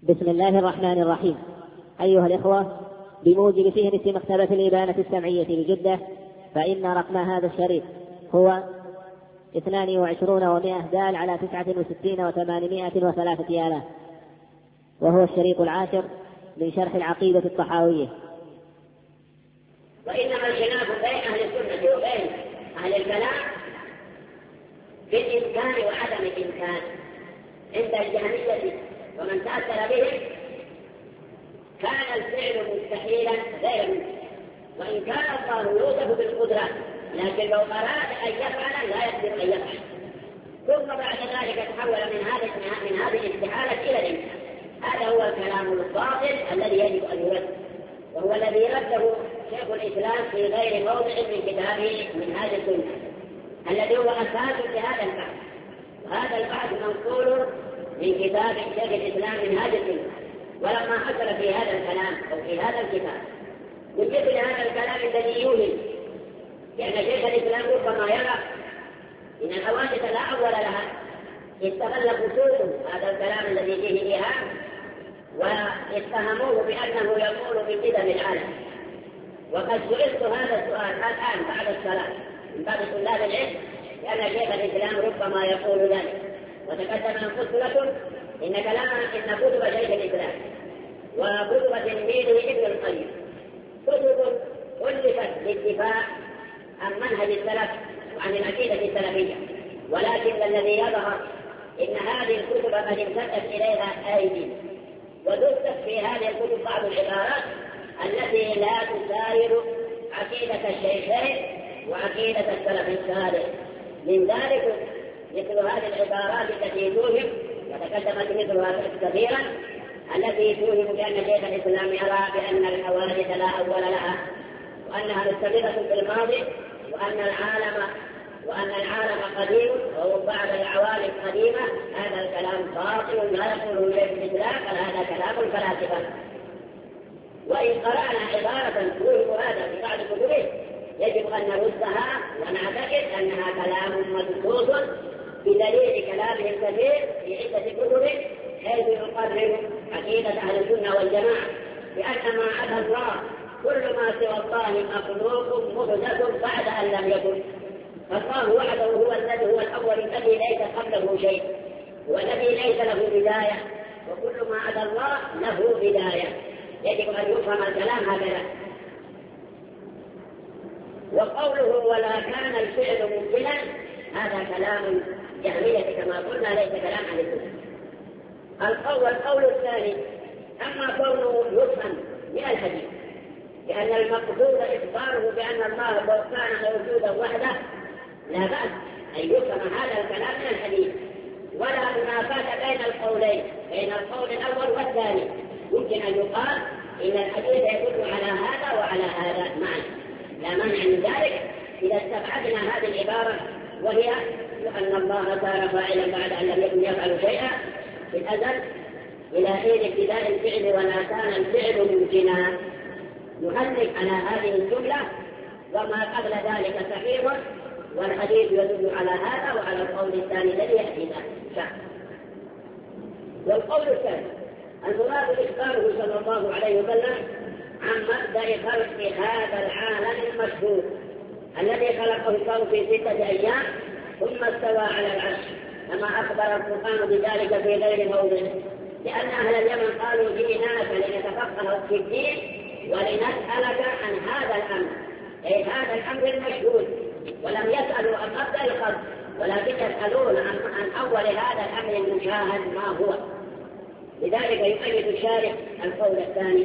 بسم الله الرحمن الرحيم. أيها الإخوة، بموجب فهرس مكتبة الإبانة السمعية بجدة، فإن رقم هذا الشريط هو 22 و100 على 69 و803 آلاف، وهو الشريط 10 من شرح العقيدة الطحاوية. وإنما الخلاف بين أهل السنة وبين أهل الكلام بالإمكان وعدم الإمكان. عند الجهمية ومن تأثر بهم كان الفعل مستحيلا غير ممكن، وإن كان الله يوصف بالقدرة لكن لو أراد أن يفعل لا يقدر أن يفعل. ثم بعد ذلك تحول من هذه الاستحالة إلى الإمكان. هذا هو الكلام الباطل الذي يجب أن يرد، وهو الذي رده شيخ الإسلام في غير موضع من كتابه منهاج السنة الذي هو أساس لهذا البحث. وهذا البحث منقول من كتاب شيخ الإسلام منهاج السنة. ولما حصل في هذا الكلام أو في هذا الكتاب من مثل هذا الكلام الذي يوهم، لأن شيخ الإسلام ربما يرى إن الحوادث لا أول لها، استغل خصوصه هذا الكلام الذي فيه إيهام واتهموه بأنه يقول بقدم العالم. وقد سئلت هذا السؤال الآن بعد الصلاة من بعض طلاب العلم، لأن شيخ الإسلام ربما يقول ذلك. وتقدم أن قلت لكم إن كتب شيخ الإسلام وكتب تلميذه ابن القيم كتب ألفت للدفاع عن منهج السلف وعن العقيدة السلفية، ولكن الذي يظهر إن هذه الكتب قد امتدت إليها أيدي، ودست في هذه الكتب بعض العبارات التي لا تساير عقيدة الشيخين وعقيدة السلف الصالح. من ذلك مثل هذه العبارات التي توهم، وتقدمت مثلها كثيرا، التي توهم بأن شيخ الإسلام يرى بأن الحوادث لا أول لها، وأنها مستمرة في الماضي، وأن العالم قديم أو بعض العوالم قديمة. هذا الكلام باطل لا يقوله شيخ الإسلام، بل هذا كلام الفلاسفة. وإن قرأنا عبارة توهم هذا في بعض كتبه يجب أن نردها ونعتقد أنها كلام مدسوس بدليل كلامه الكثير في عدة كتبه، حيث يقرر عقيدة أهل السنة والجماعة بأن ما عدا الله كل ما سوى الله مخلوق محدث بعد أن لم يكن. فالله وحده هو الذي هو الأول الذي ليس قبله شيء، والذي ليس له بداية، وكل ما عدا الله له بداية. يجب أن يفهم الكلام هكذا. وقوله ولا كان الفعل ممكنا هذا كلام جهمية كما قلنا، ليس كلام أهل السنة. القول الثاني، أما كونه يفهم من الحديث لأن المقصود إخباره بأن الله لو كان موجودا وحده لا بأس أن يفهم هذا الكلام من الحديث، ولا منافاة بين القولين، بين القول الأول والثاني. يمكن أن يقال إن الحديث يدل على هذا وعلى هذا معا، لا مانع من ذلك إذا استبعدنا هذه العبارة، وهي أن الله كان فاعلا بعد أن لم يكن يفعل شيئا في الأزل إلى حين ابتداء الفعل ولا كان الفعل ممكنا. نهلك على هذه الجملة وما قبل ذلك صحيح، والحديث يدل على هذا وعلى القول الثاني الذي يأتي ذلك. والقول الثاني المراد إخباره صلى الله عليه وسلم عن مبدأ خلق هذا العالم المشهور الذي خلقه الله في 6 أيام ثم استوى على العرش، كما أخبر القرآن بذلك في غير موضع. لأن أهل اليمن قالوا جئناك لنتفقه في الدين ولنسألك عن هذا الأمر، أي هذا الأمر المشهود، ولم يسألوا عن مبدأ الخلق، ولكن يسألون عن أول هذا الأمر المشاهد ما هو. لذلك يؤيد الشارع القول الثاني.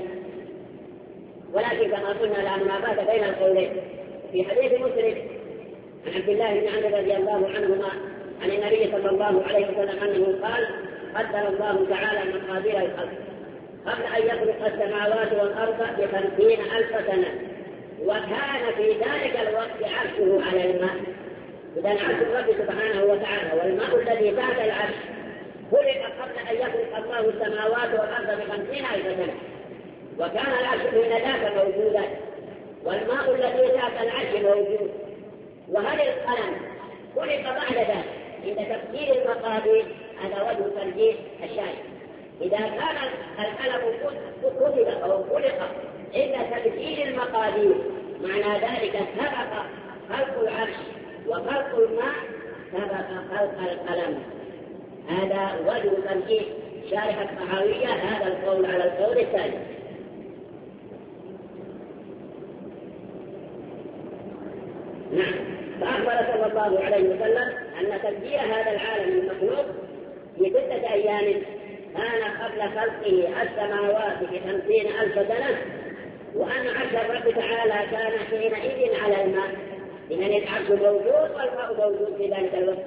ولكن كما قلنا لا منافاة بين القولين. في حديث مسلم عن عبد الله بن عمرو رضي الله عنهما عن النبي صلى الله عليه وسلم أنه قال قدر الله تعالى مقادير الخلق قبل أن يخلق السماوات والأرض ب50,000 سنة، وكان في ذلك الوقت عرشه على الماء. إذا عرش الرب سبحانه وتعالى والماء الذي تحت العرش خلق قبل أن يخلق الله السماوات والأرض ب50,000 سنة، وكان العرش من ذاك موجودا، والماء الذي تحت العرش موجود. وهذا القلم خلق بعد ذلك عند تفسير المقادير. هذا وجه ترجيح الشاهد. إذا كان القلم كتب أو خلق عند تبديل المقادير معنى ذلك سبق خلق العرش وخلق الماء سبق خلق القلم. هذا وجه ترجيح شارح الطحاوية هذا القول على القول الثاني. نعم. فأخبر صلى الله عليه وسلم أن تدبير هذا العالم المخلوق في 6 أيام كان قبل خلقه السماوات ب50,000 سنة، وأن عرش الرب تعالى كان حينئذ على الماء، إذن العرش موجود والماء موجود في ذلك الوقت.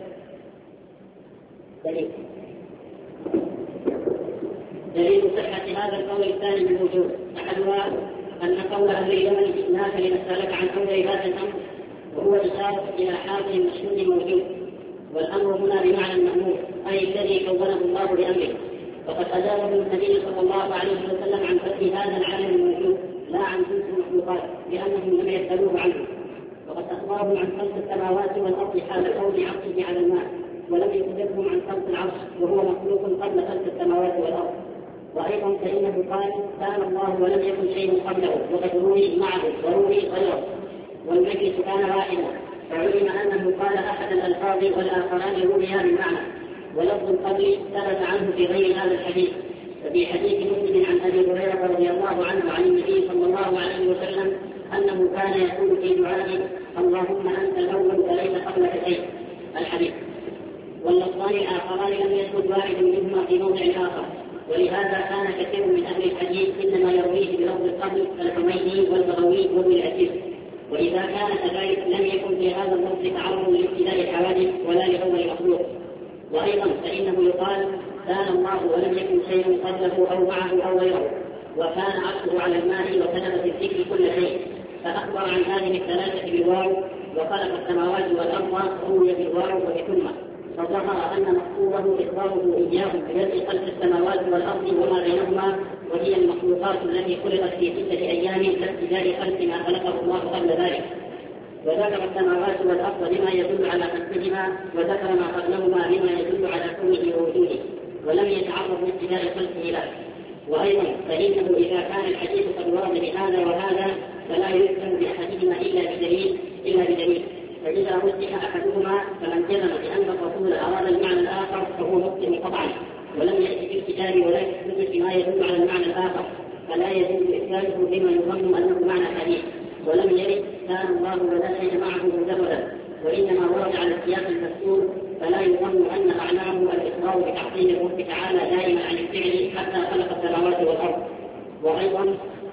دليل صحة هذا القول الثاني بالوجود أحدها أن قول أهل اليمن جئناك لنسألك عن أمر هذا الأمر، وهو إشارة إلى حاضر مشهود موجود، والأمر هنا بمعنى المأمور أي الذي كونه الله بأمره، وقد أجابه النبي صلى الله عليه وسلم عن فتح هذا العالم الموجود لا عن جنس المخلوقات لأنهم لم يسألوه عنه، وقد أخبرهم عن خلق السماوات والأرض حال كون عرشه على الماء، ولم يخبرهم عن خلق العرش وهو مخلوق قبل خلق السماوات والأرض. وأيضا فإنه قال كان الله ولم يكن شيء قبله وقد روي معه وروي غيره والمجلس كان واحدا، فعلم أنه قال أحد الألفاظ والآخران رويا بالمعنى، ولفظ القبل ثبت عنه في غير هذا الحديث. ففي حديث مسلم عن أبي هريرة رضي الله عنه عن النبي صلى الله عليه وسلم أنه كان يقول في دعائه اللهم أنت الأول فليس قبلك شيء الحديث. واللفظان الآخران لم يثبت واحد منهما في موضع آخر، ولهذا كان كثير من أهل الحديث إنما يرويه بلفظ القبل كالحميدي والبغوي وابن العتيق، وإذا كان كذلك لم يكن في هذا اللفظ تعرض لابتلاء الحوادث ولا لأول مخلوق. وأيضا فإنه يقال كان الله ولم يكن شيء قبله أو معه أو غيره، وكان عرشه على الماء وكتب في الذكر كل شيء، فأخبر عن هذه الثلاثة بالواو، وخلق السماوات والأرض روي بالواو وبثم، فظهر أن مقصوده إخباره إياهم ببدء خلق السماوات والأرض وما بينهما، وهي المخلوقات التي خلقت في 6 أيام كابتداء خلق ما خلقه الله قبل ذلك. وذكر السماوات والأرض لما يدل على خلقهما، وذكر ما قبلهما لما يدل على كونه ووجوده، ولم يتعرض لابتداء خلقه له. وأيضا فإنه إذا كان الحديث قد ورد بهذا وهذا فلا يذكر بأحدهما إلا بدليل، فإذا رجح أحدهما فمن جزم بأن الرسول أراد المعنى الآخر فهو مخطئ قطعا، ولم يأتي في الكتاب ولا في السنة ما يدل على المعنى الآخر، فلا يجوز إثباته بما يظن أنه معنى حديث. ولم يرد كان الله ولا شيء معه مجردا، وإنما ورد على السياق المذكور، فلا يظن أن معناه الإخبار بتعظيم الرب تعالى دائما عن الفعل حتى خلق السماوات والأرض. وأيضا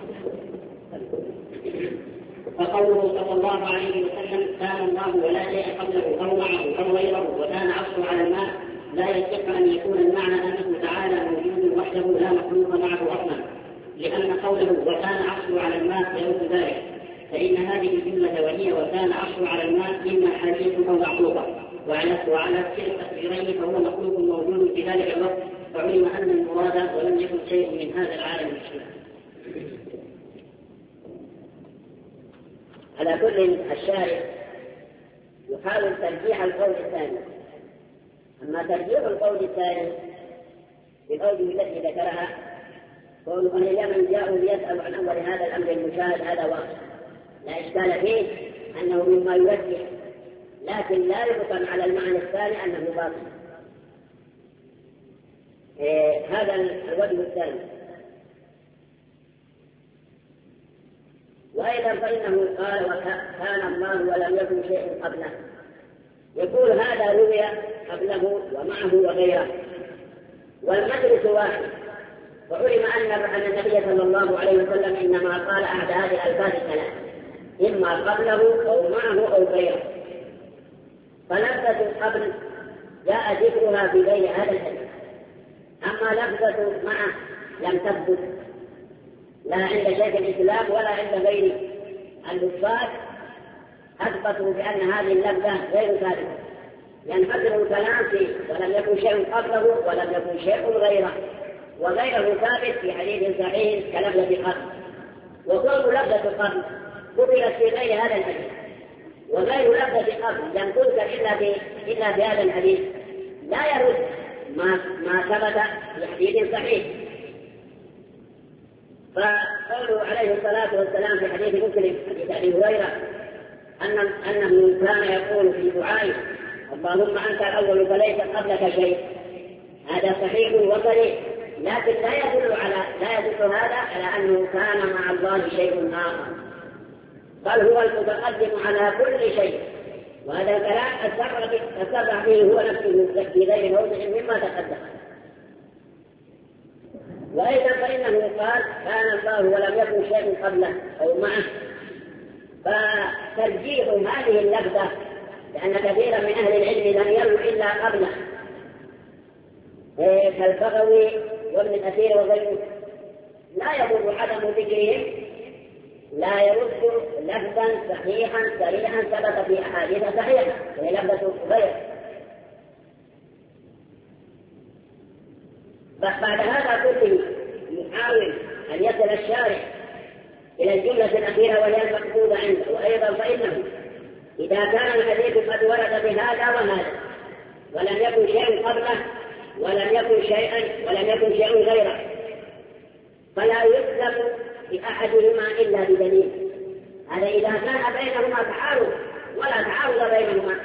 فقوله صلى الله عليه وسلم كان الله ولا شيء قبله أو معه أو غيره وكان عرشه على الماء لا يصح أن يكون المعنى أنه تعالى موجود وحده لا مخلوق معه أصلا، لأن قوله وكان عرشه على الماء يرد ذلك، فإن هذه الجملة وهي وكان عرشه على الماء إما حديث أو معقوبة، وعلى كلا التقديرين فهو مخلوق موجود في ذلك الوقت، فعلم أن المراد ولم يكن شيء من هذا العالم المشهور. على كل الشارع يحاول ترجيح القول الثاني. أما ترجيح القول الثاني بالأوجه التي ذكرها قول أهل اليمن جاءوا ليسألوا عن أول هذا الأمر المشاهد هذا واقع لا إشكال فيه أنه مما يوجه، لكن لا يبطل على المعنى الثاني أنه باطل. هذا الوجه الثاني. وأيضا فإنه قال وكان الله ولم يكن شيء قبله، يقول هذا روي قبله ومعه وغيره، والمجلس واحد، وعلم أن النبي صلى الله عليه وسلم إنما قال أحد هذه الألفاظ الثلاث، إما قبله أو معه أو غيره. فلفظة قبل جاء ذكرها في غير هذا الحديث، أما لفظة معه لم تثبت لا عند شيخ الإسلام ولا عند غير النفاذ، أثبتوا بأن هذه اللفظة غير ثابتة، ينفصل الكلام فيه ولم يكن شيء قبله ولم يكن شيء غيره، وغيره ثابت في حديث صحيح كلفظة قبل. وكل لفظة قبل قبلت في غير هذا الحديث، وغير لفظة قبل لم تذكر إلا بهذا الحديث، لا يرد ما ثبت في حديث صحيح. فقوله عليه الصلاة والسلام في حديث مسلم حديث أبي هريرة أنه كان يقول في دعائه اللهم أنت الأول فليس قبلك شيء، هذا صحيح وصريح، لكن لا يدل هذا على أنه كان مع الله شيء آخر، بل هو المتقدم على كل شيء. وهذا الكلام أسرع فيه هو نفسه في غير موضع مما تقدم. وأيضا فإنه قال كان الله ولم يكن شيء قبله أو معه، فترجيح هذه اللفظة لأن كثيرا من أهل العلم لم يروا إلا قبله كالبغوي وابن الأثير وغيره، لا يضر عدم ذكرهم، لا يرد لفظا صحيحا صريحا ثبت في أحاديث صحيحة وهي لفظة غير. بعد هذا كله يحاول أن يصل الشارع إلى الجملة الأخيرة وهي المقصودة عنده. وأيضا فإنه إذا كان الحديث قد ورد بهذا وهذا ولم يكن شيء قبله ولم يكن شيء غيره، فلا يلزم بأحدهما إلا بدليل. هذا إذا كان بينهما تعارض ولا تعارض بينهما،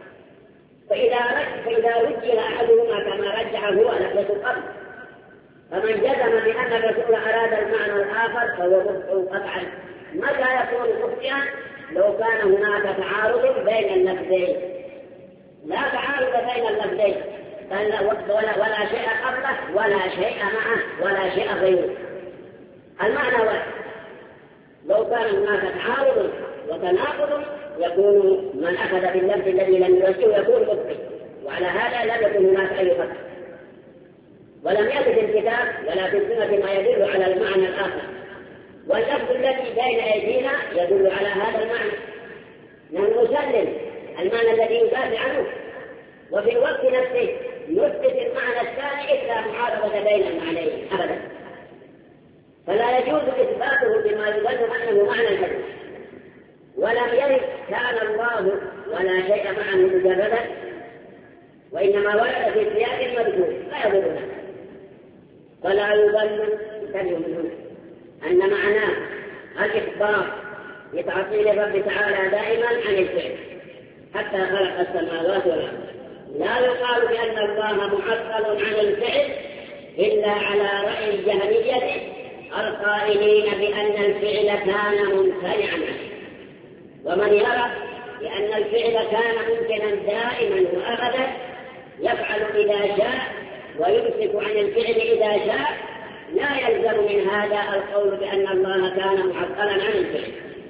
فإذا رجح أحدهما كما رجحه هو لفظة قبل، فمن جزم بأن الرسول أراد المعنى الآخر فهو مخطئ قطعا. متى يكون مخطئا؟ لو كان هناك تعارض بين اللفظين. لا تعارض بين اللفظين، ولا شيء قبله ولا شيء معه ولا شيء غيره، المعنى واحد. لو كان هناك تعارض وتناقض يكون من أخذ باللفظ الذي لم يوجهه يكون مخطئ، وعلى هذا لم يكن هناك أي خطأ. ولم يرد في الكتاب ولا في السنة ما يدل على المعنى الآخر، واللفظ الذي بين أيدينا يدل على هذا المعنى، نحن نسلم المعنى الذي يدافع عنه، وفي الوقت نفسه نثبت المعنى الثاني إلا معارضة بين المعنيين أبدا. فلا يجوز إثباته بما يظن أنه معنى الحديث. ولم يرد كان الله ولا شيء معه مجردا، وإنما ورد في سياق مذكور لا يضرنا. فلا يظن أن معناه الإخبار بتعطيل الرب تعالى دائما عن الفعل حتى خلق السماوات والأرض. لا يقال بأن الله معطل عن الفعل إلا على رأي الجهمية القائلين بأن الفعل كان ممتنعا عنه. ومن يرى بأن الفعل كان ممكنا دائما وأبدا يفعل إذا شاء ويمسك عن الفعل إذا شاء، لا يلزم من هذا القول بأن الله كان معطلا عن الفعل.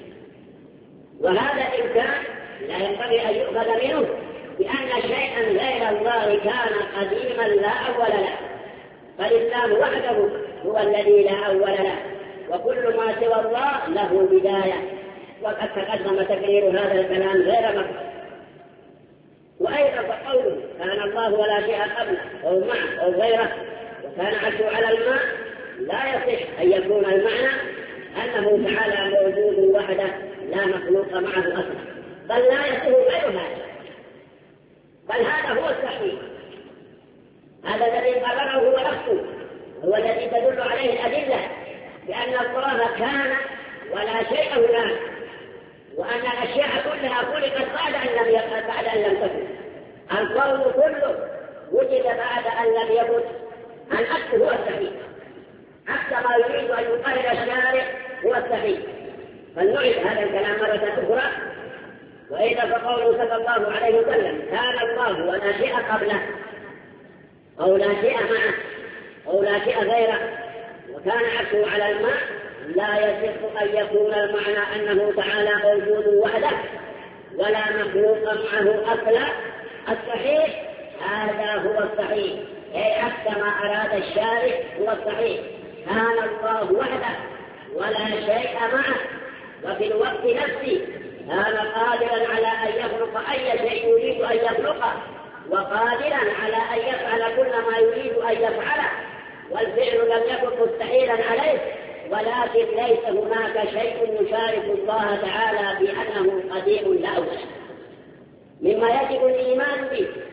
وهذا الإمكان لا ينبغي أن يؤخذ منه بأن شيئا غير الله كان قديما لا أول له، بل الله وحده هو الذي لا أول له، وكل ما سوى الله له بداية. وقد تقدم تكرير هذا الكلام غير مكتوب. وأيضا فقوله كان الله ولا شيء قبله أو معه أو غيره وكان عرشه على الماء لا يصح أن يكون المعنى أنه تعالى موجود وحده لا مخلوق معه أصلا، بل لا يصح غير هذا، بل هذا هو الصحيح. هذا الذي قرره هو نفسه، هو الذي تدل عليه الأدلة بأن الله كان ولا شيء هناك، وأن الأشياء كلها خلقت بعد أن لم تكن. القول كله وجد بعد أن لم يكن. العكس هو الصحيح، عكس ما يريد أن يقرر الشارع هو الصحيح. فلنعيد هذا الكلام مرة أخرى. وإذا فقوله صلى الله عليه وسلم كان الله ولا شيء قبله أو لا شيء معه أو لا شيء غيره وكان عرشه على الماء، لا يصح أن يكون المعنى أنه تعالى موجود وحده ولا مخلوق معه أصلا. الصحيح هذا هو الصحيح، أي عكس ما أراد الشارع هو الصحيح. كان الله وحده ولا شيء معه، وفي الوقت نفسه كان قادرا على أن يخلق أي شيء يريد أن يخلقه، وقادرا على أن يفعل كل ما يريد أن يفعله، والفعل لم يكن مستحيلا عليه. ولكن ليس هناك شيء يشارك الله تعالى بأنه قديم لا أول، مما يجب الإيمان به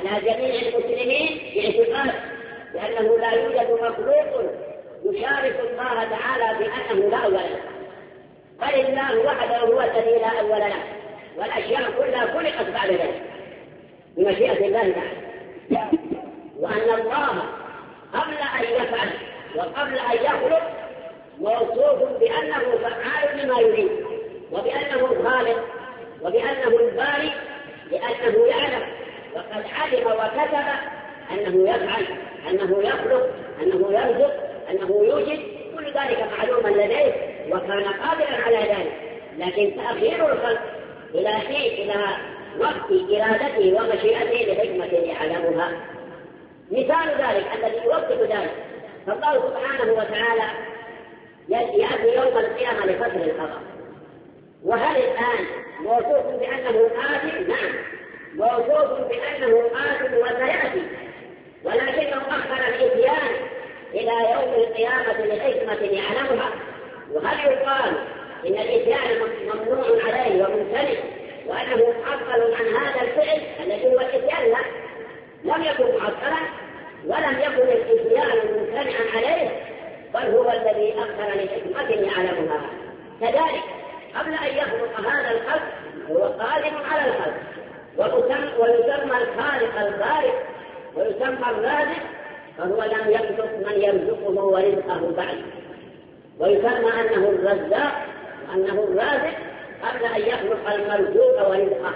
على جميع المسلمين باعتقاد بأنه لا يوجد مخلوق يشارك الله تعالى بأنه لا أول له، بل الله وحده هو الذي لا أول له، والأشياء كلها خلقت بعد ذلك بمشيئة الله تعالى، وأن الله قبل أن يفعل وقبل أن يخلق موصوف بأنه فعال لما يريد، وبأنه الخالق، وبأنه الباري، لأنه يعلم وقد علم وكتب أنه يفعل، أنه يخلق، أنه يرزق، أنه يوجد، كل ذلك معلوما لديه وكان قادرا على ذلك. لكن تأخير الخلق إلى وقت إرادته ومشيئته لحكمة يعلمها. مثال ذلك الذي يوفق ذلك فالله سبحانه وتعالى يأتي يوم القيامة لفصل القضاء، وهل الآن موصوف بأنه آت؟ نعم، موصوف بأنه آت وسيأتي، ولكنه أخر الإتيان إلى يوم القيامة لحكمة يعلمها. وهل يقال إن الإتيان ممنوع عليه وممتنع وأنه معطل عن هذا الفعل الذي هو الإتيان؟ لا، لم يكن معطلا ولم يكن الإتيان ممتنعا عليه، بل هو الذي أخر لحكمة يعلمها. كذلك قبل أن يخلق هذا الخلق هو قادر على الخلق، ويسمى الخالق البارئ ويسمى الرازق، فهو لم يخلق من يرزقه ورزقه بعد، ويسمى أنه الرزاق وأنه الرازق قبل أن يخلق المرزوق ورزقه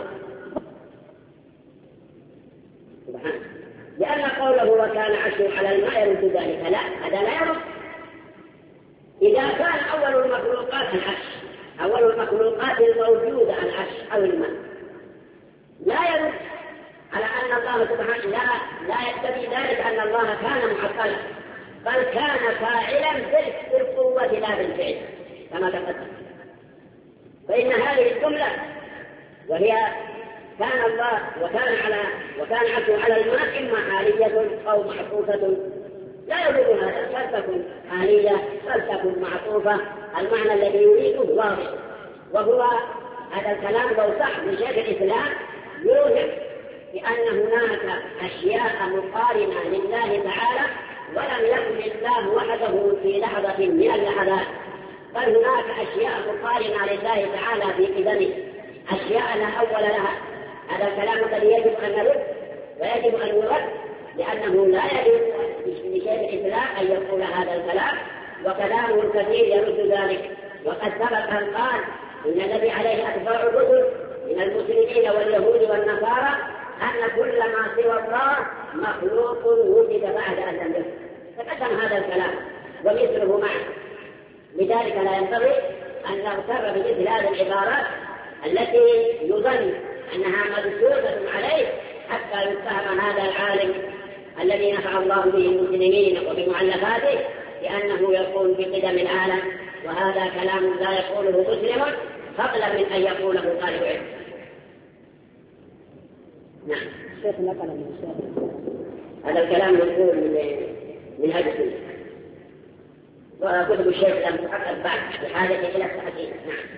سبحانه. لأن قوله وكان عرشه على الماء يرد ذلك، لا، هذا لا يرد. إذا كان أول المخلوقات العرش، أول المخلوقات الموجودة العرش أو الماء، لا يرد على أن الله سبحانه لا يقتضي ذلك أن الله كان معطلا، بل كان فاعلا بالقوة لا بالفعل كما تقدم. فإن هذه الجملة وهي كان الله وكان عرشه على الماء إما حالية أو معطوفة، لا يريد هذا، بل تكن حالية بل تكن معطوفة، المعنى الذي يريده واضح. وهو هذا الكلام لو صح من شيخ الإسلام يوهم بأن هناك أشياء مقارنة لله تعالى ولم يكن الله وحده في لحظة من اللحظات، بل هناك أشياء مقارنة لله تعالى في قدمه، أشياء لا أول لها. هذا الكلام الذي يجب أن نرد ويجب أن يرد، لأنه لا يجب لشيخ الإسلام أن يقول هذا الكلام، وكلامه الكثير يرد ذلك. وقد سبق أن قال إن الذي عليه أتباع الرسل من المسلمين واليهود والنصارى أن كل ما سوى الله مخلوق وجد بعد أن لم يكن. تقدم هذا الكلام ومثله معه، لذلك لا ينبغي أن نغتر بمثل هذه العبارات التي يظن أنها مدسوسة عليه حتى يتهم هذا العالم الذي نفع الله به المسلمين وبمؤلفاته بأنه يقول بقدم العالم، وهذا كلام لا يقوله مسلم فضلا من أن يقوله طالب علم. نعم. الشيخ نقل من الشيخ هذا الكلام يقول من هذا الشيء، وكتب الشيخ لم تحقق بعد بحاجة إلى التحقيق. نعم.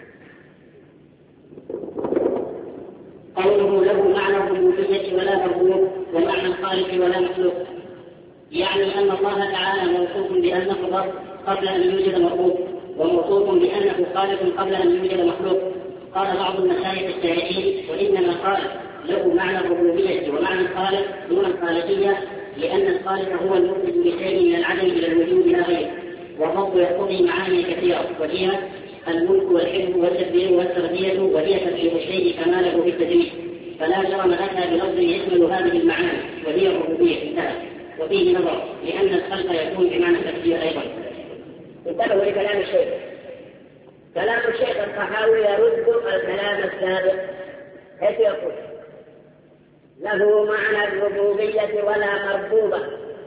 قوله له معنى الربوبية ولا مربوب ومعنى الخالق ولا مخلوق، يعني أن الله تعالى موصوف بأنه الرب قبل أن يوجد مربوب، وموصوف بأنه خالق قبل أن يوجد مخلوق. قال بعض المشايخ الشافعيين وإنما قال له معنى الربوبية ومعنى الخالق دون الخالقية، لأن الخالق هو المخرج بشيء من العدم إلى الوجود لا غير، والرب يقتضي معاني كثيرة، وهي الملك والحلم والتدبير والتربية، وهي تبليغ الشيء كماله في التدريب، فلا جرم أتى بلفظ يشمل هذه المعاني وهي الربوبية انتهى. وفيه نظر لأن الخلق يكون بمعنى التدبير أيضا. انتبهوا لكلام الشيخ. كلام الشيخ الطحاوي يرد الكلام السابق، حيث يقول له معنى الربوبية ولا مربوبة.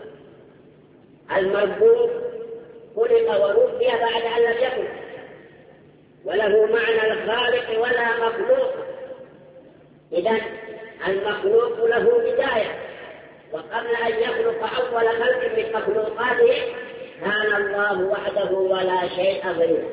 المربوب خلق وربي بعد أن لم يكن، وله معنى الخالق ولا مخلوق. إذن المخلوق له بداية، وقبل أن يخلق أول خلق من مخلوقاته كان الله وحده ولا شيء غيره.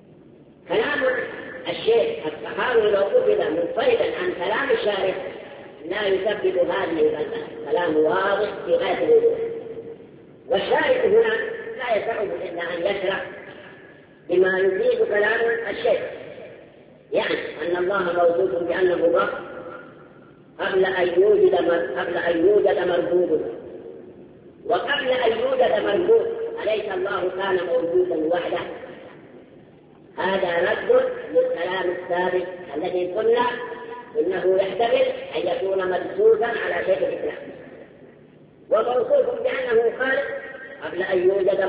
كلام الشيخ الطحاوي لو قبل منفردا عن كلام الشارع لا يثبت هذه البلدة. كلام واضح في غاية الوضوح. والشاهد هنا لا يسعه إلا أن يشرح بما يفيد كلام الشيخ، يعني أن الله موجود بأنه رب قبل أن يوجد مردود، وقبل أن يوجد مردود أليس الله كان موجودا وحده؟ هذا رد للكلام السابق الذي قلنا إنه يحتمل أن يكون مدسوسا على شيء الإسلام، وموصوف بأنه خالق قبل أن يوجد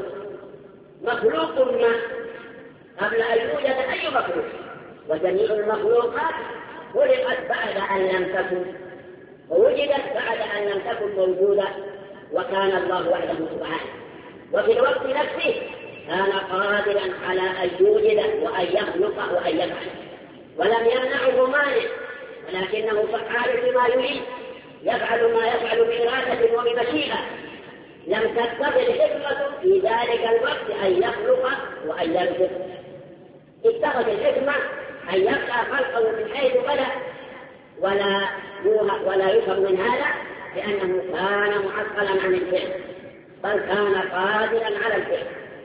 مخلوق ما قبل أن يوجد أي مخلوق، وجميع المخلوقات خلقت بعد أن لم تكن، ووجدت بعد أن لم تكن موجودة، وكان الله وحده سبحانه. وفي الوقت نفسه كان قادرا على أن يوجد وأن يخلق وأن يفعل، ولم يمنعه مانع، ولكنه فعال بما يريد، يفعل ما يفعل بإرادة وبمشيئة. لم تقتضي الحكمة في ذلك الوقت أن يخلق وأن يرزق، اتخذ الحكمة أن يبقى خلقه من حيث بدأ، ولا يفهم من هذا لأنه كان معطلا عن الفعل، بل كان قادرا على الفعل.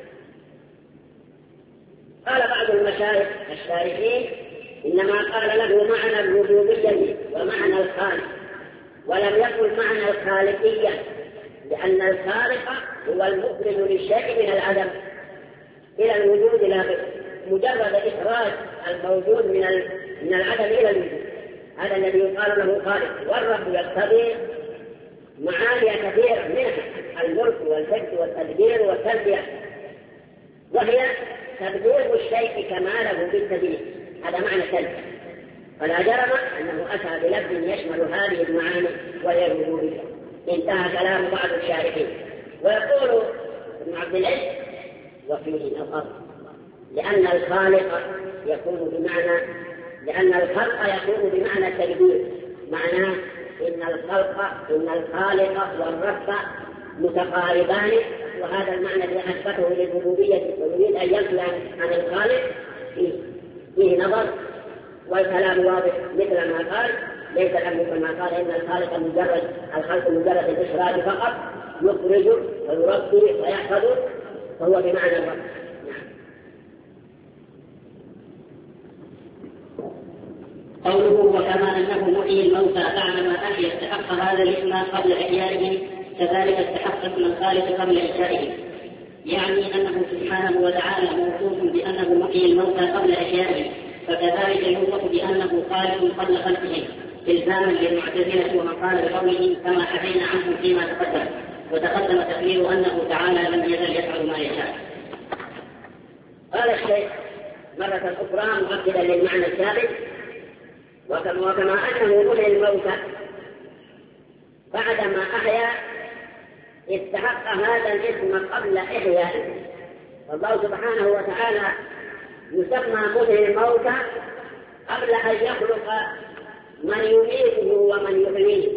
قال بعض المشايخ الشارحين إنما قال له معنى الربوبية ومعنى الخالق، ولم يقل معنى الخالقية، لأن الخالق هو المخرج للشيء من العدم إلى الوجود، لا مجرد إخراج الموجود من العدم إلى الوجود، هذا الذي يقال له خالق. والرب يقتضي معاني كثيرة منها الملك والحفظ والتدبير والتربية، وهي تبليغ الشيء كماله بالتدبير، هذا معنى كلمة. فلا جرم أنه أتى بلفظ يشمل هذه المعاني وهي الربوبية. انتهى كلام بعض الشارحين. ويقول ابن عبد العز وفيه نظر، لأن الخلق يكون بمعنى التدبير، معناه إن الخالق والرب متقاربان، وهذا المعنى الذي أثبته للربوبية ويريد أن ينفي عن الخالق فيه نظر. والكلام واضح مثل ما قال، ليس الأمر كما قال إن الخالق مجرد الإشراك فقط، يخرج ويربي ويحفظ، فهو بمعنى الرب. قوله وكما أنه محيي الموتى بعدما أحيا استحق هذا الاسم قبل إحيائه، كذلك استحق اسم الخالق قبل إنشائه، يعني أنه سبحانه وتعالى موصوف بأنه محيي الموتى قبل إحيائه، فكذلك يوصف بأنه خالق قبل خلقه، إلزاما للمعتزلة ومن قال بقوله كما حكينا عنه فيما تقدم. وتقدم تقرير أنه تعالى لم يزل يفعل ما يشاء. قال الشيخ مرة أخرى مؤكدا للمعنى السابق، وكما أنه محيي الموتى بعدما أحيا استحق هذا الاسم قبل إحيائه. والله سبحانه وتعالى يسمى محيي الموتى قبل أن يخلق من يميته ومن يحييه،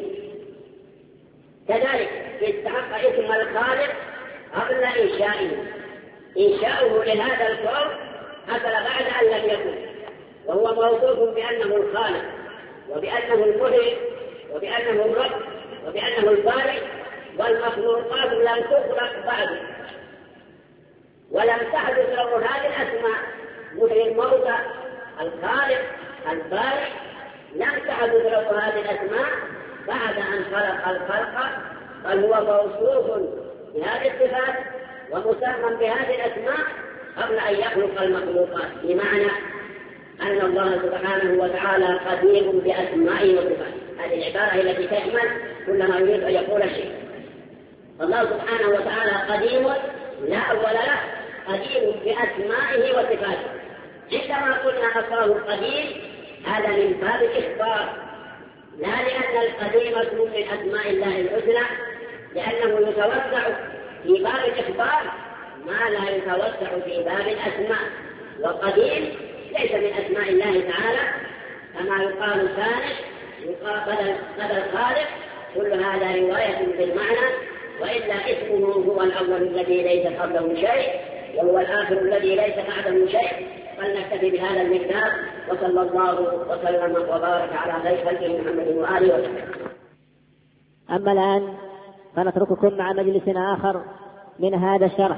كذلك استحق اسم الخالق قبل إنشاؤه لهذا الكون حصل بعد أن لم يكن، وهو موصوف بأنه الخالق وبأنه المحيي وبأنه الرب وبأنه البارئ، والمخلوقات لم تخلق بعد ولم تحدث له هذه الأسماء، محيي الموتى الخالق البارئ، لم تحدث له هذه الأسماء بعد أن خلق الخلق، بل هو موصوف بهذه الصفات ومسمى بهذه الأسماء قبل أن يخلق المخلوقات، بمعنى أن الله سبحانه وتعالى قدير بأسمائه وصفاته. هذه العبارة التي تشمل كل ما يريد أن يقول شيء. الله سبحانه وتعالى قديم لا أول له، قديم بأسمائه وصفاته. عندما قلنا الله قديم هذا من باب الإخبار، لا لأن القديم من أسماء الله الحسنى، لأنه يتوسع في باب الإخبار ما لا يتوسع في باب الأسماء. وقديم ليس من أسماء الله تعالى، كما يقال ثالث يقال بدل خالق، كل هذا رواية بالمعنى، وإلا اسمه هو الأول الذي ليس قبله شيء، وهو الآخر الذي ليس بعده شيء، فلنكتفي بهذا المقدار، وصلى الله وسلم وبارك على خير خلقه محمد وآله وسلم. أما الآن فنترككم مع مجلس آخر من هذا الشرح.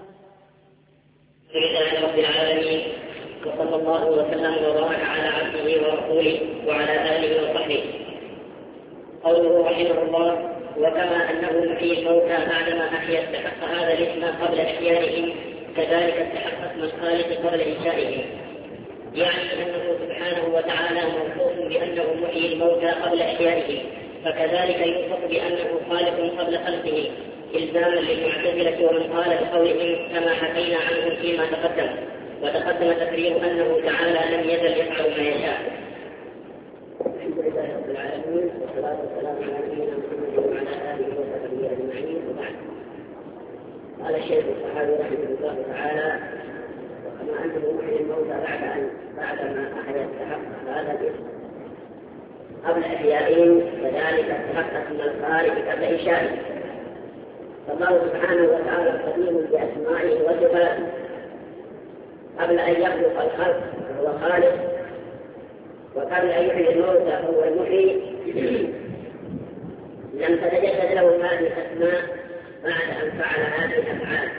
لله رب العالمين، وصلى الله وسلم وبارك على عبده ورسوله وعلى آله وصحبه. قوله رحمه الله: وكما أنه يحيي الموتى بعدما أحيا استحق هذا الاسم قبل إحيائهم، كذلك استحق اسم الخالق قبل إنشائهم. يعني أنه سبحانه وتعالى موصوف بأنه محيي الموتى قبل إحيائهم، فكذلك يوصف بأنه خالق قبل خلقه، إلزاما للمعتزلة ومن قال بقولهم كما حكينا عنهم فيما تقدم. وتقدم تقرير أنه تعالى لم يزل يفعل ما يشاء. الحمد لله رب العالمين، والصلاة والسلام على نبينا محمد وعلى آله وصحبه أجمعين، وبعد. قال الشيخ الصحابي رحمه الله تعالى: وكما أنه محيي الموتى بعدما أحيا استحق هذا الاسم قبل إحيائهم، كذلك استحق اسم الخالق قبل إنشائهم. فالله سبحانه وتعالى قديم بأسمائه وصفاته قبل أن يخلق الخلق فهو خالق، وقبل أن يحيي الموتى فهو المحيي. لم تتجدد له هذه الأسماء بعد أن فعل هذه الأفعال.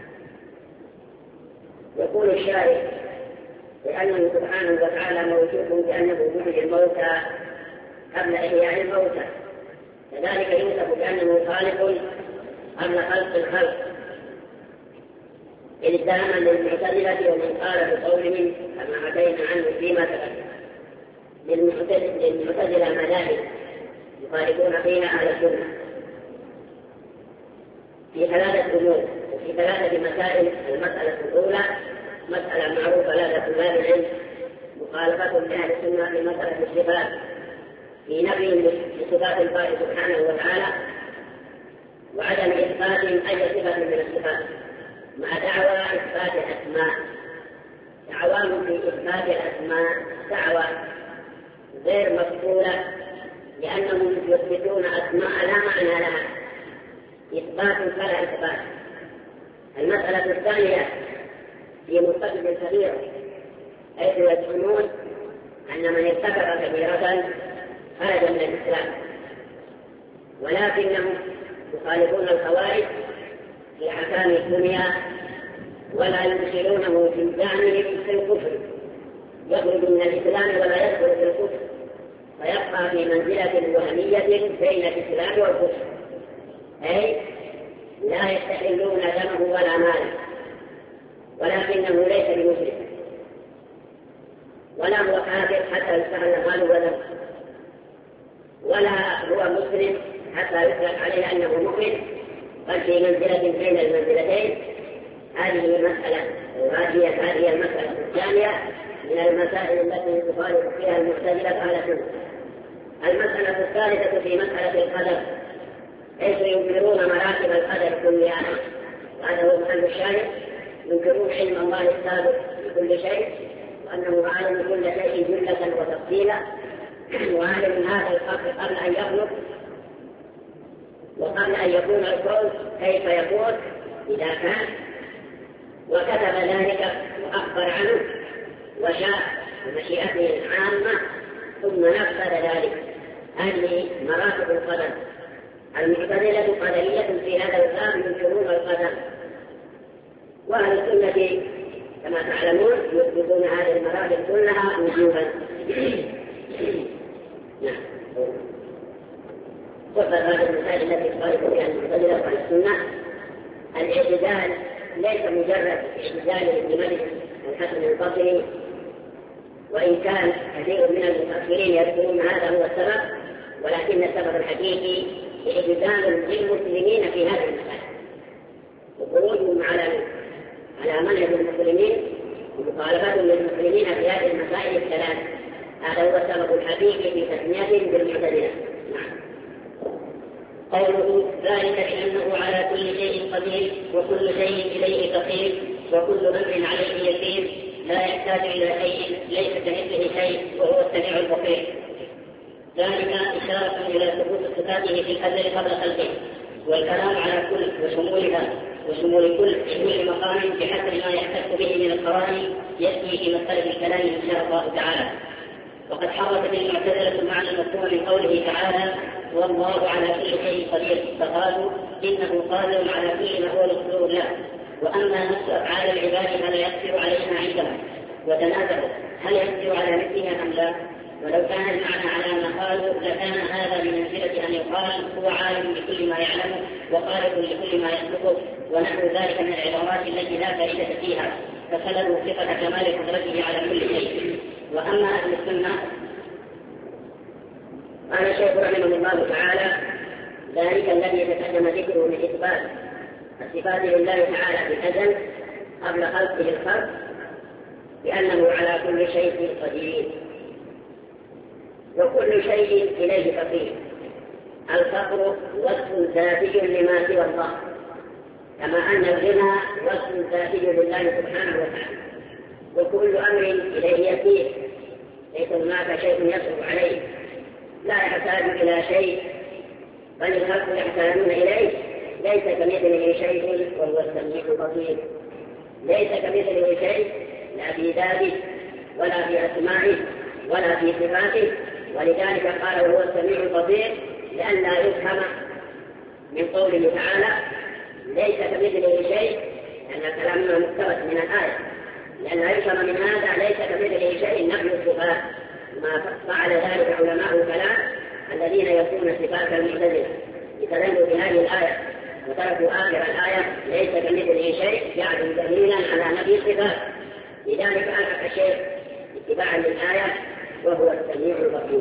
يقول الشارع لأنه سبحانه وتعالى موصوف بأنه يحيي الموتى قبل إحياء الموتى، كذلك يوصف بأنه خالق قبل خلق الخلق، إلزاما للمعتزلة ومن قال بقولهم كما حكينا عنه فيما تقدم. للمعتزلة مذاهب يخالفون فيها أهل السنة في ثلاثة أمور وفي ثلاثة مسائل. المسألة الأولى مسألة معروفة لدى طلاب العلم، مخالفة لأهل السنة في مسألة الصفات، في نفي لصفات الله سبحانه وتعالى وعدم إثبات أي صفة من الصفات، مع دعوى إثبات الأسماء. دعواهم في إثبات الأسماء دعوى غير مقبولة، لأنهم يثبتون أسماء لا معنى لها، إثبات فلا إثبات. المسألة الثانية في مرتكب الكبيرة، حيث يزعمون أن من ارتكب كبيرة خرج من الإسلام، ولكنهم يخالفون الخوارج في أحكام الدنيا ولا يدخلونه في زعمهم في الكفر، يخرج من الإسلام ولا يدخل في الكفر، فيبقى في منزلة وهمية بين الإسلام والكفر، أي لا يستحلون دمه ولا ماله، ولكنه ليس بمسلم، ولا هو كافر حتى يستحل ماله ودمه، ولا هو مسلم حتى يطلق عليه أنه مؤمن، بل في منزلة بين المنزلتين. هذه المسألة هذه المسألة الثانية من المسائل التي تخالف فيها المعتزلة أهل السنة. المسألة الثالثة في مسألة القدر، حيث ينكرون مراتب القدر كلها، وهذا هو محل الشاهد. ينكرون علم الله السابق بكل شيء، وأنه عالم كل شيء جملة وتفصيلا، وعالم هذا الخلق قبل أن يخلق وقبل أن يكون الكون كيف يكون إذا كان، وكتب ذلك وأخبر عنه وشاء بمشيئته العامة ثم نفذ ذلك. هذه مراتب القدر. المعتزلة قدرية في هذا الباب ينكرون القدر، وأهل السنة كما تعلمون يثبتون هذه المراتب كلها وجوبا. وقد هذه المسائل التي تخالف فيها المعتزلة وأهل السنة: الاعتزال ليس مجرد اعتزال لمجلس الحسن البصري، وإن كان كثير من المتأخرين يذكرون هذا هو السبب، ولكن السبب الحقيقي اعتزال للمسلمين في هذه المسائل وخروجهم على منهج المسلمين ومخالفتهم للمسلمين في هذه المسائل الثلاث. هذا هو السبب الحقيقي في تسميتهم بالمعتزلة. قوله ذلك لأنه على كل شيء قدير وكل شيء إليه فقير وكل أمر عليه يسير لا يحتاج إلى شيء ليس كمثله شيء وهو السميع البصير. ذلك إشارة إلى ثبوت صفاته في الأزل قبل خلقه، والكلام على كل وشمولها وشمول كل مقام بحسب ما يحتج به من القرائن يأتي في مسألة الكلام إن شاء الله تعالى. وقد حركت المعتزلة المعنى المذكور من قوله تعالى والله على كل شيء قدير، فقالوا إنه قادر على كل ما هو مقدور له، وأما نفس أفعال العباد فلا يقدر عليها عندهم، وتنازعوا هل يقدر على مثلها أم لا. ولو كان المعنى على ما قالوا لكان هذا بمنزلة أن يقال هو عالم بكل ما يعلمه وخالق لكل ما يخلقه ونحو ذلك من العبارات التي لا فائدة فيها، فسلبوا ثقة كمال قدرته على كل شيء. وأما أهل السنة قال الشيخ رحمه الله تعالى ذلك الذي يتقدم ذكره من إثبات الصفات لله تعالى في الأزل قبل خلقه الخلق بأنه على كل شيء قدير وكل شيء إليه فقير. الفقر وصف ذاتي لما سوى الله، كما أن الغنى وصف ذاتي لله سبحانه وتعالى، وكل أمر إليه يسير، ليس هناك شيء يصعب عليه، لا يحتاج إلى شيء، بل الخلق يحتاجون إليه. ليس كمثله شيء وهو السميع البصير. ليس كمثله شيء لا في ذاته ولا في أسمائه ولا في صفاته، ولذلك قال وهو السميع البصير لئلا يفهم من قوله تعالى ليس كمثله شيء، لأن كلامنا مقتبس من الآية، لأن يفهم من هذا ليس كمثله شيء نفي الصفات، ما فعل ذلك علماء الكلام الذين يكون صفات المعتزلة استدلوا بهذه الآية وتركوا آخر الآية ليس كمثله شيء يعني دليلا على نفي الصفات. لذلك ألحق الشيخ اتباعا للآية وهو السميع البصير.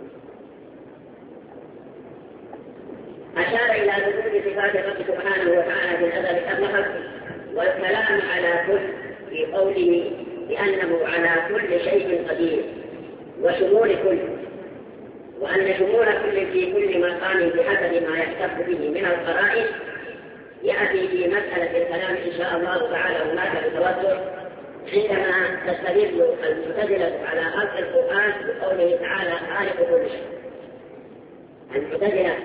أشار إلى ثبوت صفات الرب سبحانه وتعالى في الأزل قبل خلقه، والكلام على كل في قوله بأنه على كل شيء قدير، وشمول كل، وأن شمول كل في كل مقام بحسب ما يحتف به من القرائن يأتي في مسألة الكلام إن شاء الله تعالى هناك بتوسع عندما تستدل المعتزلة على خلق القرآن بقوله تعالى خالق كل شيء. المعتزلة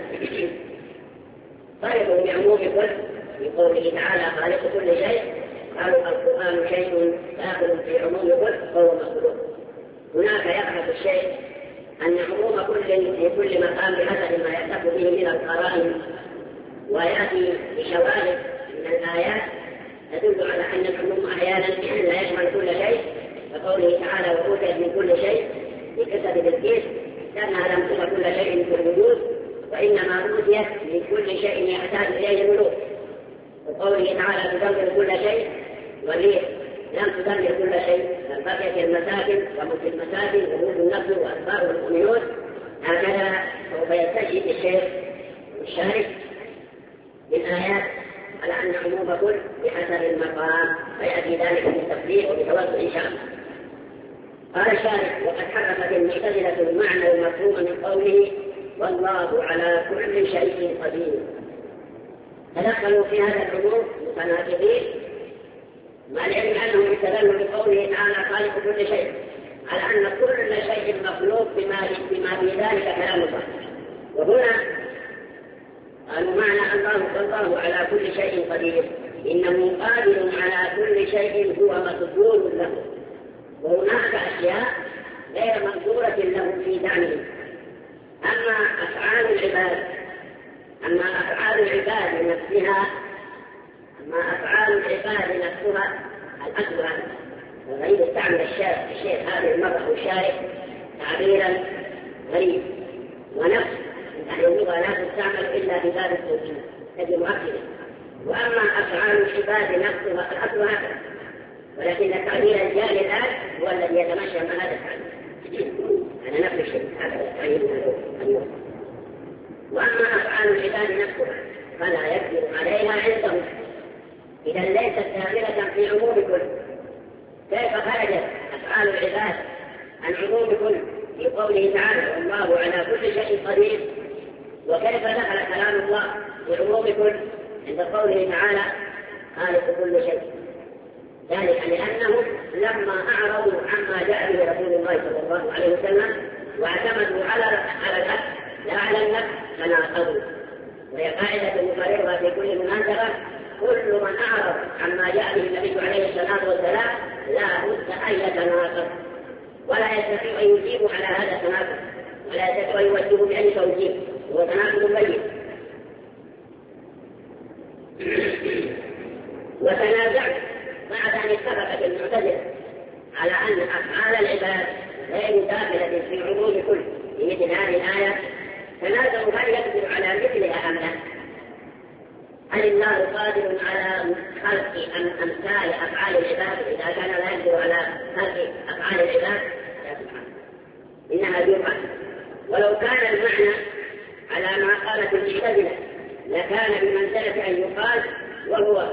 فرقوا بعموم كل بقوله تعالى خالق كل شيء، قالوا القرآن شيء داخل في عموم كل فهو مخلوق. هناك يخلق الشيء أن عموم كل في كل مقام بحسب ما يحتف به من القرائن، ويأتي بشواهد من الآيات تدل على أن العموم أحيانا لا يشمل كل شيء، كقوله تعالى وأوتيت من كل شيء بكسب بالكيس، لأنها لم تكن كل شيء في الوجود، وإنما أوتيت من كل شيء يحتاج إليه الملوك. وقوله تعالى تدمر كل شيء، والريح لم تدمر كل شيء، بل بقيت المساكن وملك المساكن وملك النفس وأسباب المؤمنون. هكذا سوف يستشهد الشيخ الشارك بالآيات على أن عموم كل بحسب المقام، فيأتي ذلك بالتفسير وبتوسع إن شاء الله. قال الشارح وقد حرفت المعتزلة المعنى المفهوم من قوله والله على كل شيء قدير، تدخلوا في هذا العموم متناقضين، مع العلم أنهم استدلوا بقوله تعالى خالق كل شيء على أن كل شيء مخلوق بما في ذلك كلام الله. وهنا قالوا معنى الله على كل شيء قدير إنه قادر على كل شيء هو مقدور له، وهناك أشياء غير مقدورة له في زعمه. أما أفعال العباد نفسها الأكبر وغريب استعمل الشيخ هذه المرة الشارع تعبيرا غريب، ونفس يعني اللغة لا تستعمل إلا في باب التوحيد تجد مؤكدة. وأما أفعال العباد نفسها الأكبر هكذا، ولكن التعبير الجاري الآن هو الذي يتمشى مع هذا التعبير على نفس الشيء هكذا التعبير اليوم. وأما أفعال العباد نفسها فلا يقدر عليها عندهم، إذا ليست داخلة في عموم كل. كيف خرجت أفعال العباد عن عموم كل في قوله تعالى والله على كل شيء قدير، وكيف دخل كلام الله في عموم كل عند قوله تعالى خالق كل شيء؟ ذلك لأنهم لما أعرضوا عما جاء به رسول الله صلى الله عليه وسلم واعتمدوا على الأكل لا على النفس تناقضوا. وهي قاعدة مقررة في كل مناسبة، كل من أعرض عما جاء به النبي عليه الصلاة والسلام لا بد أن يتناقض، ولا يستطيع أن يجيب على هذا التناقض، ولا يستطيع أن يوجهه بأي توجيه، هو تناقض بين. وتنازعت بعد أن اتفقت المعتزلة على أن أفعال العباد غير داخلة في عموم كل في مثل هذه الآية، تنازعوا هل يقدر على مثلها أم لا؟ هل الله قادر على خلق أمثال أفعال العباد إذا كان لا يقدر على خلق أفعال العباد؟ لا سبحانه، إنها جرأة. ولو كان المعنى على ما قالت المعتزلة لكان بمنزلة أن يقال وهو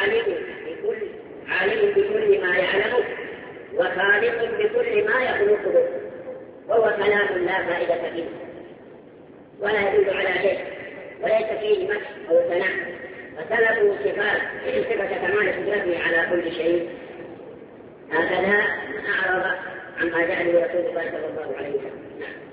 عالم بكل ما يعلمه وخالق بكل ما يخلقه، وهو كلام لا فائدة فيه ولا يدل على شيء وليس فيه مدح أو ثناء، فسلبوا صفة كمال قدرته على كل شيء. هكذا أعرض عما جاء به رسول الله صلى الله عليه وسلم.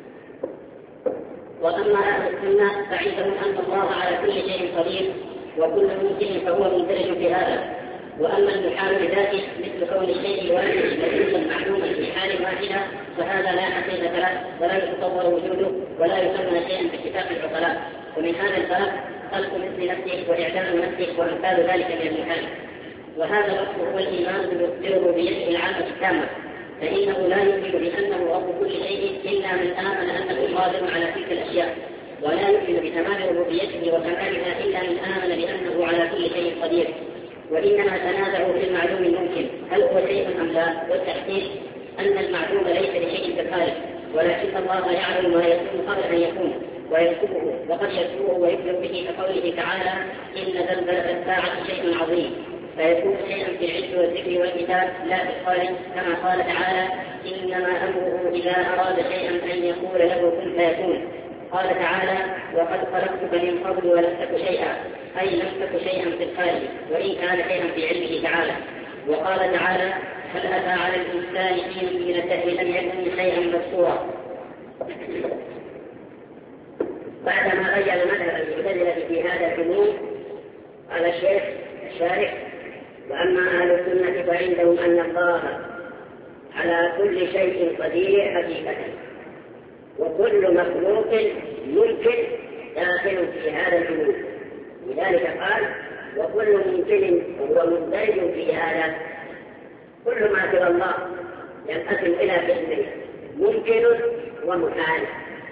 وأما أهل السنة فعندهم أن الله على كل شيء قدير وكل ممكن فهو مندرج في هذا. وأما المحال بذاته مثل كون الشيء واحد ليس معلوما في حال واحدة فهذا لا حقيقة له ولا يتصور وجوده ولا يسمى شيئا باتفاق العقلاء. ومن هذا الباب خلق مثل نفسه وإعدام نفسه وأمثال ذلك من المحال. وهذا الأصل هو الإيمان بربوبيته العامة التامة، فإنه لا يؤمن بأنه رب كل شيء إلا من آمن أنه قادر على تلك الأشياء، ولا يؤمن بتمام ربوبيته وكمالها إلا من آمن بأنه على كل شيء قدير. وإنما تنازعوا في المعلوم الممكن هل هو شيء أم لا، والتحقيق أن المعلوم ليس لشيء كالخالق، ولكن الله يعلم ما يكون قبل أن يكون ويكتبه وقد يكتبه ويكتب به كقوله تعالى إن زلزلة الساعة شيء عظيم، فيكون شيئا في العلم والذكر والكتاب لا في الخالق، كما قال تعالى إنما أمره إذا أراد شيئا أن يقول له كن فيكون. قال تعالى وقد خلقتك من قبل ولم تك شيئا، أي لم تك شيئا في الخارج وإن كان شيئا في علمه تعالى. وقال تعالى هل أتى على الإنسان حين من الدهر لم يكن شيئا مذكورا. بعدما بين مذهب المعتزلة في هذا العموم قال الشيخ الشارح وأما أهل السنة فعندهم أن الله على كل شيء قدير حقيقة، وكل مخلوق يمكن داخل في هذا العموم، لذلك قال وكل ممكن وهو مندرج في هذا. كل ما سوى الله ينقسم إلى قسمين: ممكن ومحال.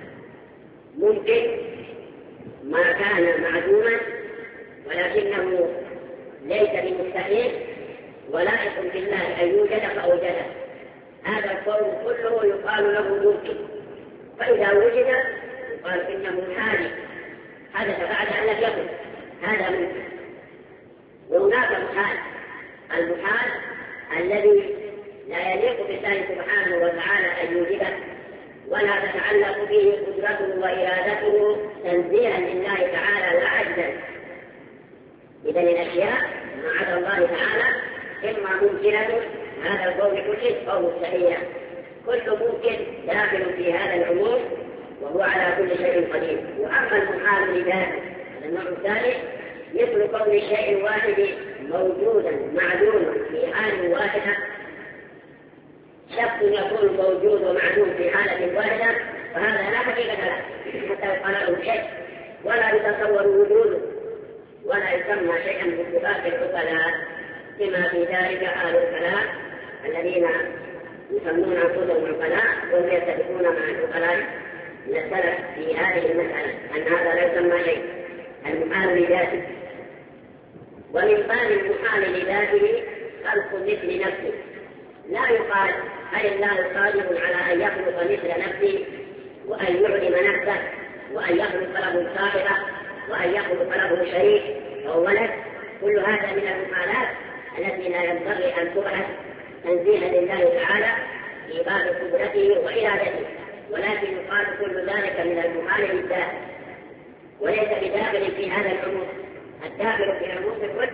ممكن ما كان معدوما ولكنه ليس بمستحيل ولائق بالله أن يوجد فأوجده، هذا القول كله يقال له ممكن. فإذا وجد يقال إنه حادث، حدث بعد أن لم يكن، هذا ممكن. وهناك محال، المحال الذي لا يليق بالله سبحانه وتعالى أن يوجده ولا تتعلق به قدرته وإرادته تنزيها لله تعالى لا عجزا. إذن الأشياء ما عدا الله تعالى إما ممكنة، هذا القول كله أو مستحيل. كل ممكن داخل في هذا العموم وهو على كل شيء قدير. وأما المحال لذاته النوع الثاني مثل كون الشيء الواحد موجودا معلوما في حال واحدة، شخص يكون موجود ومعلوم في حالة واحدة فهذا لا حقيقة له حتى يقال له شيء ولا يتصور وجوده ولا يسمى شيئا باتفاق العقلاء، بما في ذلك أهل الكلام الذين يسمون أنفسهم عقلاء وهم يتفقون مع العقلاء من السلف في هذه المسألة أن هذا لا يسمى شيء. المحال لذاته، ومن باب المحال لذاته خلق مثل نفسه. لا يقال هل الله قادر على أن يخلق مثل نفسه وأن يعلم نفسه وأن يخلق له صاحبه وأن يخلق له شريك أو ولد. كل هذا من المحالات التي لا ينبغي أن تبحث تنزيها لله تعالى في باب قدرته وإرادته، ولكن يقال كل ذلك من المحال لله وليس بداخل في هذا العموم. الداخل في عموم الكل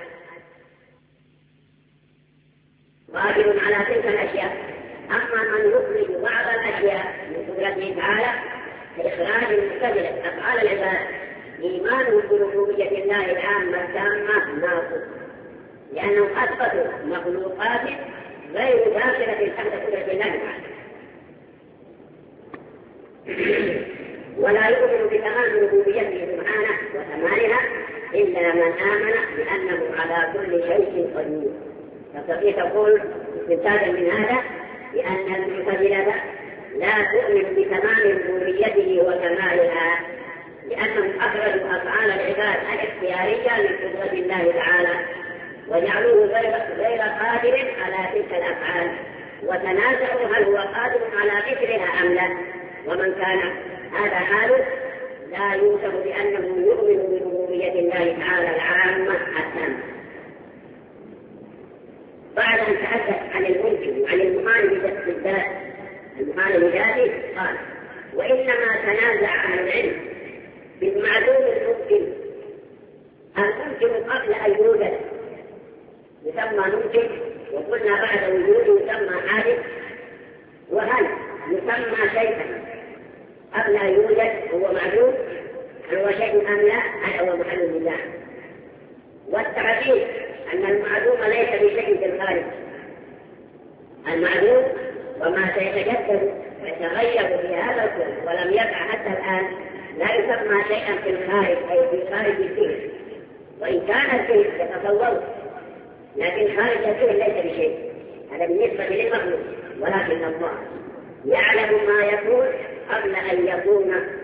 قادر على تلك الأشياء. أما من يخرج بعض الأشياء من قدرته تعالى كإخراج المعتزلة أفعال العباد إيمانهم بربوبية الله العامة التامة ناقص، لأنهم أثبتوا مخلوقات غير داخلة تحت قدرة الله تعالى، ولا يؤمن بتمام ربوبيته سبحانه وكمالها إلا من آمن بأنه على كل شيء قدير. تستطيع تقول استنتاجا من هذا بأن المعتزلة لا تؤمن بتمام ربوبيته وكمالها، لأنهم أخرجوا أفعال العباد الاختيارية من قدرة الله تعالى وجعلوه غير قادر على تلك الأفعال، وتنازعوا هل هو قادر على مثلها أم لا. ومن كان هذا حاله لا يوصف بأنه يؤمن بربوبية الله تعالى العامة التامة. بعد أن تحدث عن الممكن وعن المحال بالذات المحال بذاته قال: وإنما تنازع أهل العلم بالمعلوم الممكن. الممكن قبل أن يوجد يسمى ممكن، وقلنا بعد وجوده يسمى حادث. وهل يسمى شيئا قبل أن يوجد هو معلوم هل هو شيء أم لا؟ هل هو محل بالله. والتعبير أن المعلوم ليس بشيء في الخارج، المعلوم وما سيتجدد ويتغير في هذا الكون ولم يقع حتى الآن لا يسمى شيئا في الخارج أي في خارج الذهن، وإن كان الذهن يتصور لكن خارج الذهن ليس بشيء. هذا بالنسبة للمخلوق، ولكن الله يعلم ما يكون قبل أن يكون